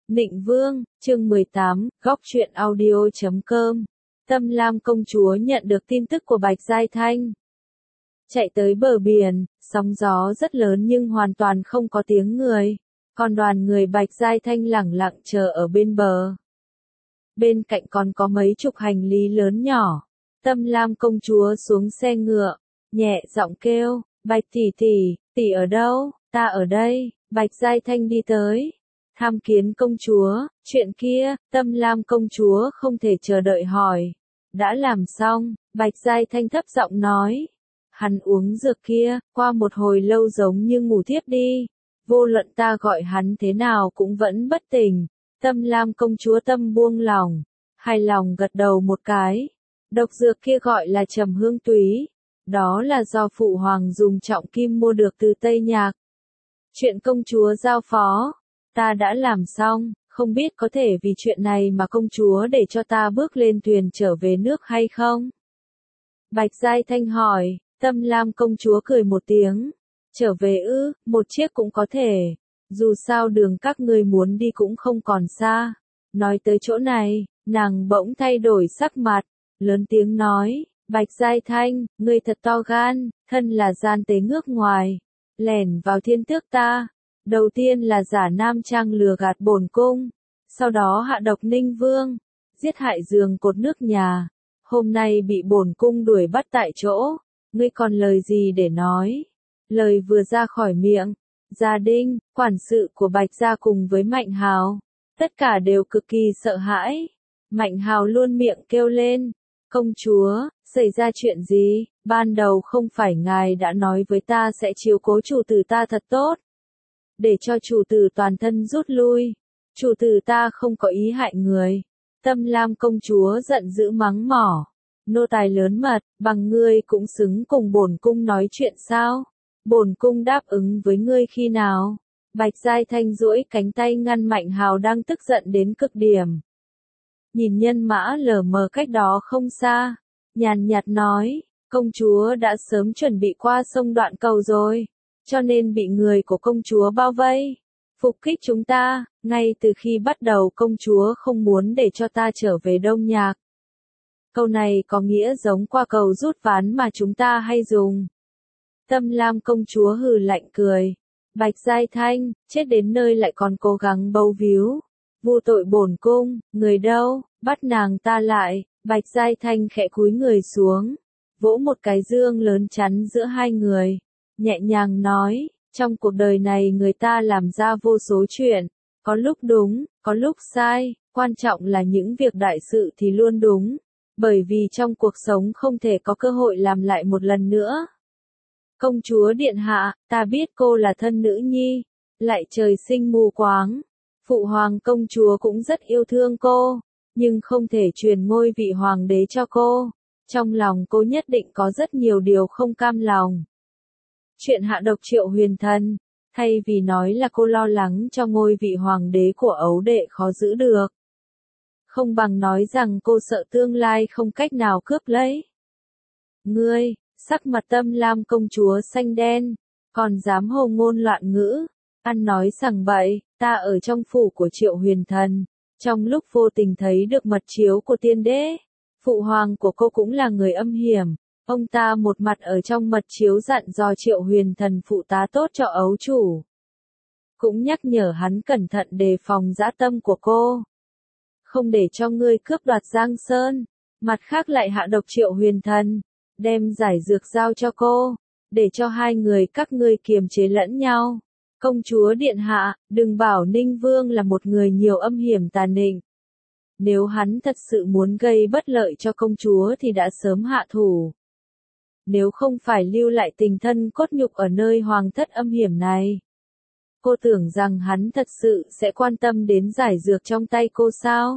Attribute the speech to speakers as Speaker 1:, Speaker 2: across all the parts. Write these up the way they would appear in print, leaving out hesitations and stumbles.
Speaker 1: Nịnh Vương, chương 18, góc truyện audio.com. Tâm Lam công chúa nhận được tin tức của Bạch Giai Thanh. Chạy tới bờ biển, sóng gió rất lớn nhưng hoàn toàn không có tiếng người. Còn đoàn người Bạch Giai Thanh lẳng lặng chờ ở bên bờ. Bên cạnh còn có mấy chục hành lý lớn nhỏ. Tâm Lam công chúa xuống xe ngựa, nhẹ giọng kêu, Bạch tỷ ở đâu? Ta ở đây. Bạch Giai Thanh đi tới. Tham kiến công chúa, chuyện kia, Tâm Lam công chúa không thể chờ đợi hỏi. Đã làm xong, Bạch Giai Thanh thấp giọng nói. Hắn uống dược kia, qua một hồi lâu giống như ngủ thiếp đi. Vô luận ta gọi hắn thế nào cũng vẫn bất tỉnh. Tâm Lam công chúa tâm buông lòng, hài lòng gật đầu một cái. Độc dược kia gọi là trầm hương túy. Đó là do phụ hoàng dùng trọng kim mua được từ Tây Nhạc. Chuyện công chúa giao phó, ta đã làm xong, không biết có thể vì chuyện này mà công chúa để cho ta bước lên thuyền trở về nước hay không? Bạch Giai Thanh hỏi. Tâm Lam công chúa cười một tiếng. Trở về ư, một chiếc cũng có thể. Dù sao đường các ngươi muốn đi cũng không còn xa. Nói tới chỗ này, nàng bỗng thay đổi sắc mặt, lớn tiếng nói, Bạch Giai Thanh, ngươi thật to gan, thân là gian tế ngước ngoài, lẻn vào thiên tước ta. Đầu tiên là giả nam trang lừa gạt bổn cung, sau đó hạ độc Ninh Vương, giết hại giường cột nước nhà. Hôm nay bị bổn cung đuổi bắt tại chỗ, ngươi còn lời gì để nói? Lời vừa ra khỏi miệng, Gia Đinh, quản sự của Bạch gia cùng với Mạnh Hào, tất cả đều cực kỳ sợ hãi. Mạnh Hào luôn miệng kêu lên, công chúa, xảy ra chuyện gì? Ban đầu không phải ngài đã nói với ta sẽ chiếu cố chủ tử ta thật tốt, để cho chủ tử toàn thân rút lui. Chủ tử ta không có ý hại người. Tâm Lam công chúa giận dữ mắng mỏ. Nô tài lớn mật, bằng ngươi cũng xứng cùng bổn cung nói chuyện sao? Bổn cung đáp ứng với ngươi khi nào? Bạch Giai Thanh duỗi cánh tay ngăn Mạnh Hào đang tức giận đến cực điểm. Nhìn nhân mã lờ mờ cách đó không xa, nhàn nhạt nói, công chúa đã sớm chuẩn bị qua sông Đoạn Cầu rồi, cho nên bị người của công chúa bao vây, phục kích chúng ta. Ngay từ khi bắt đầu công chúa không muốn để cho ta trở về Đông Nhạc. Câu này có nghĩa giống qua cầu rút ván mà chúng ta hay dùng. Tâm Lam công chúa hừ lạnh cười. Bạch Giai Thanh, chết đến nơi lại còn cố gắng bấu víu. Vu tội bổn cung, người đâu, bắt nàng ta lại. Bạch Giai Thanh khẽ cúi người xuống, vỗ một cái dương lớn chắn giữa hai người. Nhẹ nhàng nói, trong cuộc đời này người ta làm ra vô số chuyện. Có lúc đúng, có lúc sai, quan trọng là những việc đại sự thì luôn đúng. Bởi vì trong cuộc sống không thể có cơ hội làm lại một lần nữa. Công chúa điện hạ, ta biết cô là thân nữ nhi, lại trời sinh mù quáng. Phụ hoàng công chúa cũng rất yêu thương cô, nhưng không thể truyền ngôi vị hoàng đế cho cô. Trong lòng cô nhất định có rất nhiều điều không cam lòng. Chuyện hạ độc Triệu Huyền Thần, thay vì nói là cô lo lắng cho ngôi vị hoàng đế của ấu đệ khó giữ được, không bằng nói rằng cô sợ tương lai không cách nào cướp lấy. Ngươi, sắc mặt Tâm Lam công chúa xanh đen, còn dám hồ ngôn loạn ngữ, ăn nói sằng bậy. Ta ở trong phủ của Triệu Huyền Thần, trong lúc vô tình thấy được mật chiếu của tiên đế. Phụ hoàng của cô cũng là người âm hiểm, ông ta một mặt ở trong mật chiếu dặn dò Triệu Huyền Thần phụ tá tốt cho ấu chủ, cũng nhắc nhở hắn cẩn thận đề phòng dã tâm của cô, không để cho ngươi cướp đoạt Giang Sơn. Mặt khác lại hạ độc Triệu Huyền Thần, đem giải dược giao cho cô, để cho hai người các ngươi kiềm chế lẫn nhau. Công chúa điện hạ, đừng bảo Ninh Vương là một người nhiều âm hiểm tà nịnh. Nếu hắn thật sự muốn gây bất lợi cho công chúa thì đã sớm hạ thủ. Nếu không phải lưu lại tình thân cốt nhục ở nơi hoàng thất âm hiểm này, cô tưởng rằng hắn thật sự sẽ quan tâm đến giải dược trong tay cô sao?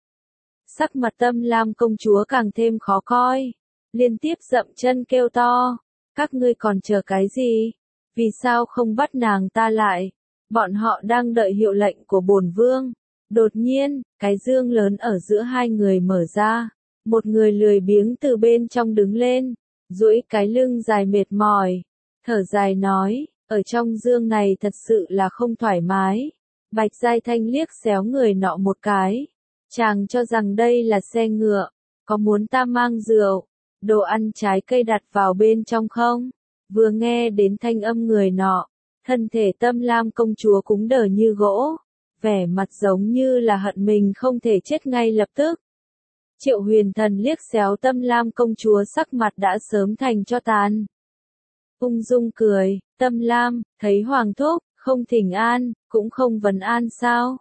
Speaker 1: Sắc mặt Tâm Lam công chúa càng thêm khó coi, liên tiếp dậm chân kêu to, các ngươi còn chờ cái gì? Vì sao không bắt nàng ta lại? Bọn họ đang đợi hiệu lệnh của bổn vương. Đột nhiên, cái dương lớn ở giữa hai người mở ra, một người lười biếng từ bên trong đứng lên, duỗi cái lưng dài mệt mỏi, thở dài nói, ở trong dương này thật sự là không thoải mái. Bạch Giai Thanh liếc xéo người nọ một cái. Chàng cho rằng đây là xe ngựa, có muốn ta mang rượu, đồ ăn trái cây đặt vào bên trong không? Vừa nghe đến thanh âm người nọ, thân thể Tâm Lam công chúa cứng đờ như gỗ, vẻ mặt giống như là hận mình không thể chết ngay lập tức. Triệu Huyền Thần liếc xéo Tâm Lam công chúa sắc mặt đã sớm thành tro tàn. Ung dung cười, Tâm Lam, thấy Hoàng thúc, không thỉnh an, cũng không vấn an sao?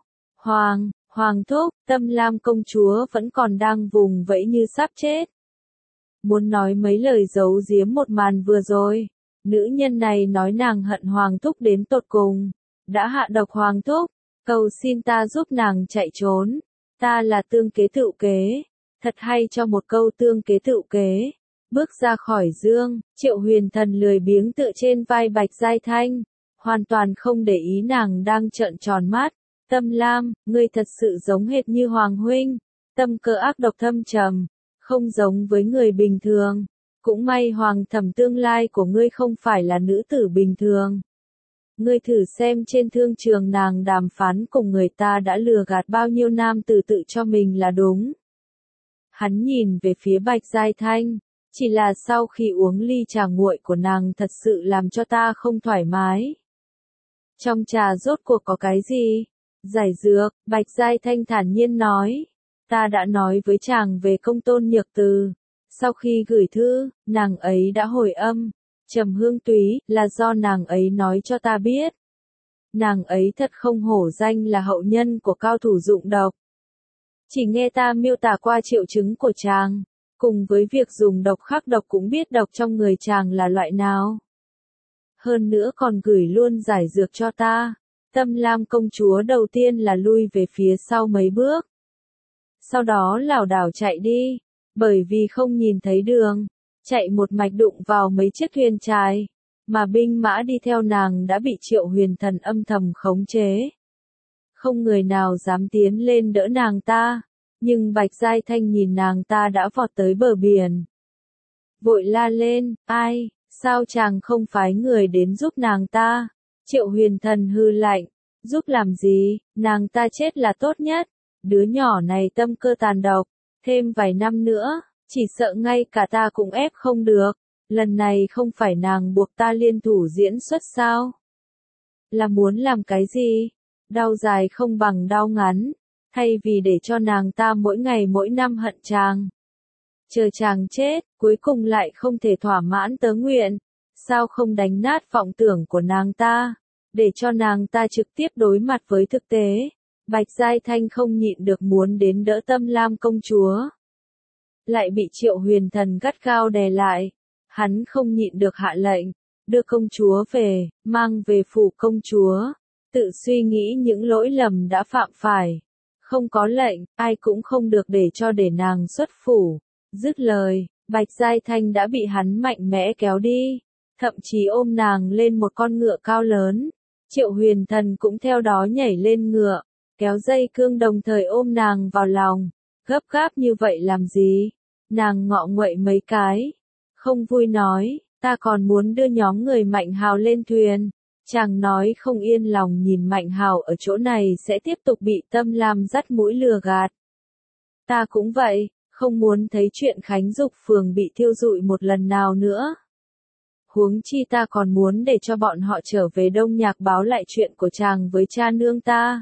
Speaker 1: Hoàng thúc, Tâm Lam công chúa vẫn còn đang vùng vẫy như sắp chết. Muốn nói mấy lời giấu giếm một màn vừa rồi, nữ nhân này nói nàng hận Hoàng thúc đến tột cùng, đã hạ độc Hoàng thúc, cầu xin ta giúp nàng chạy trốn, ta là tương kế tựu kế, thật hay cho một câu tương kế tựu kế. Bước ra khỏi giường, Triệu Huyền Thần lười biếng tựa trên vai Bạch Giai Thanh, hoàn toàn không để ý nàng đang trợn tròn mắt. Tâm Lam, ngươi thật sự giống hệt như Hoàng huynh, tâm cơ ác độc thâm trầm, không giống với người bình thường. Cũng may Hoàng thẩm tương lai của ngươi không phải là nữ tử bình thường. Ngươi thử xem trên thương trường nàng đàm phán cùng người ta đã lừa gạt bao nhiêu nam tử tự cho mình là đúng. Hắn nhìn về phía Bạch Giai Thanh, chỉ là sau khi uống ly trà nguội của nàng thật sự làm cho ta không thoải mái. Trong trà rốt cuộc có cái gì? Giải dược, Bạch Giai Thanh thản nhiên nói. Ta đã nói với chàng về Công Tôn Nhược Từ. Sau khi gửi thư, nàng ấy đã hồi âm. Trầm Hương Túy, là do nàng ấy nói cho ta biết. Nàng ấy thật không hổ danh là hậu nhân của cao thủ dụng độc. Chỉ nghe ta miêu tả qua triệu chứng của chàng, cùng với việc dùng độc khắc độc cũng biết độc trong người chàng là loại nào. Hơn nữa còn gửi luôn giải dược cho ta. Tâm Lam công chúa đầu tiên là lui về phía sau mấy bước. Sau đó lảo đảo chạy đi, bởi vì không nhìn thấy đường, chạy một mạch đụng vào mấy chiếc thuyền chài, mà binh mã đi theo nàng đã bị Triệu Huyền Thần âm thầm khống chế. Không người nào dám tiến lên đỡ nàng ta, nhưng Bạch Giai Thanh nhìn nàng ta đã vọt tới bờ biển. Vội la lên, ai, sao chàng không phái người đến giúp nàng ta? Triệu Huyền Thần hư lạnh, giúp làm gì, nàng ta chết là tốt nhất, đứa nhỏ này tâm cơ tàn độc, thêm vài năm nữa, chỉ sợ ngay cả ta cũng ép không được, lần này không phải nàng buộc ta liên thủ diễn xuất sao? Là muốn làm cái gì? Đau dài không bằng đau ngắn, thay vì để cho nàng ta mỗi ngày mỗi năm hận chàng. Chờ chàng chết, cuối cùng lại không thể thỏa mãn tớ nguyện, sao không đánh nát vọng tưởng của nàng ta, để cho nàng ta trực tiếp đối mặt với thực tế. Bạch Giai Thanh không nhịn được muốn đến đỡ Tâm Lam công chúa. Lại bị Triệu Huyền Thần gắt gao đè lại, hắn không nhịn được hạ lệnh, đưa công chúa về, mang về phủ công chúa, tự suy nghĩ những lỗi lầm đã phạm phải. Không có lệnh, ai cũng không được để nàng xuất phủ. Dứt lời, Bạch Giai Thanh đã bị hắn mạnh mẽ kéo đi, thậm chí ôm nàng lên một con ngựa cao lớn. Triệu Huyền Thần cũng theo đó nhảy lên ngựa, kéo dây cương đồng thời ôm nàng vào lòng. Gấp gáp như vậy làm gì? Nàng ngọ nguậy mấy cái, không vui nói, ta còn muốn đưa nhóm người Mạnh Hào lên thuyền. Chàng nói không yên lòng nhìn Mạnh Hào ở chỗ này sẽ tiếp tục bị Tâm Lam dắt mũi lừa gạt. Ta cũng vậy, không muốn thấy chuyện Khánh Dục Phường bị thiêu rụi một lần nào nữa. Huống chi ta còn muốn để cho bọn họ trở về Đông Nhạc báo lại chuyện của chàng với cha nương ta.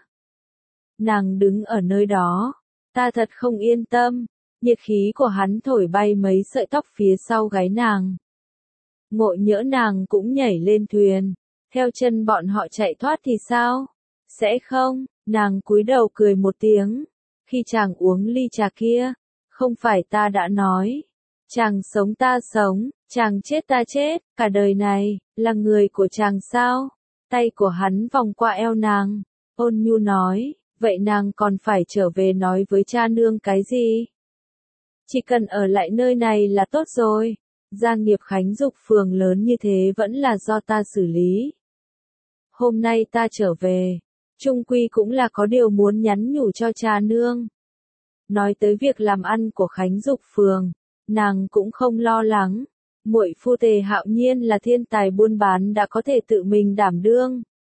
Speaker 1: Nàng đứng ở nơi đó, ta thật không yên tâm, nhiệt khí của hắn thổi bay mấy sợi tóc phía sau gáy nàng. Ngộ nhỡ nàng cũng nhảy lên thuyền, theo chân bọn họ chạy thoát thì sao? Sẽ không, nàng cúi đầu cười một tiếng, khi chàng uống ly trà kia, không phải ta đã nói, chàng sống ta sống, chàng chết ta chết, cả đời này, là người của chàng sao? Tay của hắn vòng qua eo nàng, ôn nhu nói, vậy nàng còn phải trở về nói với cha nương cái gì? Chỉ cần ở lại nơi này là tốt rồi, gia nghiệp Khánh Dục Phường lớn như thế vẫn là do ta xử lý. Hôm nay ta trở về, chung quy cũng là có điều muốn nhắn nhủ cho cha nương. Nói tới việc làm ăn của Khánh Dục Phường, nàng cũng không lo lắng. Muội phu Tề Hạo Nhiên là thiên tài buôn bán đã có thể tự mình đảm đương.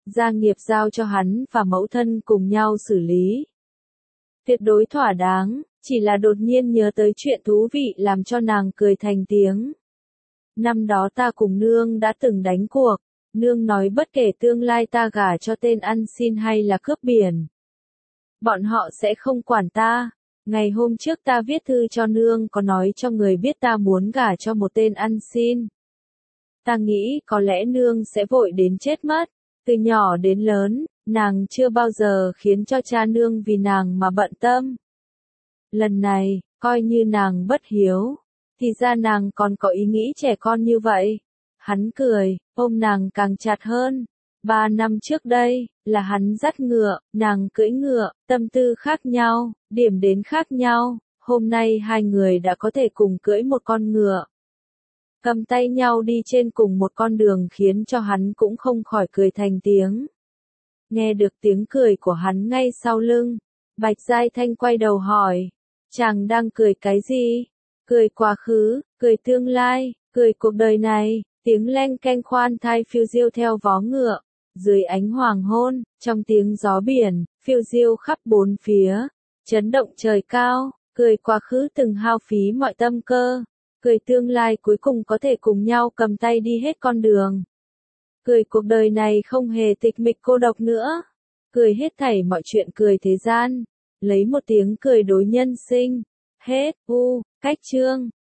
Speaker 1: gia nghiệp giao cho hắn và mẫu thân cùng nhau xử lý. Tuyệt đối thỏa đáng, chỉ là đột nhiên nhớ tới chuyện thú vị làm cho nàng cười thành tiếng. Năm đó ta cùng nương đã từng đánh cuộc, nương nói bất kể tương lai ta gả cho tên ăn xin hay là cướp biển, bọn họ sẽ không quản ta. Ngày hôm trước ta viết thư cho nương có nói cho người biết ta muốn gả cho một tên ăn xin. Ta nghĩ có lẽ nương sẽ vội đến chết mất. Từ nhỏ đến lớn, nàng chưa bao giờ khiến cho cha nương vì nàng mà bận tâm. Lần này, coi như nàng bất hiếu, thì ra nàng còn có ý nghĩ trẻ con như vậy. Hắn cười, ôm nàng càng chặt hơn. 3 năm trước đây, là hắn dắt ngựa, nàng cưỡi ngựa, tâm tư khác nhau, điểm đến khác nhau, hôm nay hai người đã có thể cùng cưỡi một con ngựa. Cầm tay nhau đi trên cùng một con đường khiến cho hắn cũng không khỏi cười thành tiếng. Nghe được tiếng cười của hắn ngay sau lưng, Bạch Giai Thanh quay đầu hỏi, chàng đang cười cái gì? Cười quá khứ, cười tương lai, cười cuộc đời này, tiếng leng keng khoan thai phiêu diêu theo vó ngựa. Dưới ánh hoàng hôn, trong tiếng gió biển, phiêu diêu khắp bốn phía, chấn động trời cao, cười quá khứ từng hao phí mọi tâm cơ, cười tương lai cuối cùng có thể cùng nhau cầm tay đi hết con đường. Cười cuộc đời này không hề tịch mịch cô độc nữa, cười hết thảy mọi chuyện cười thế gian, lấy một tiếng cười đối nhân sinh. Hết, cách chương.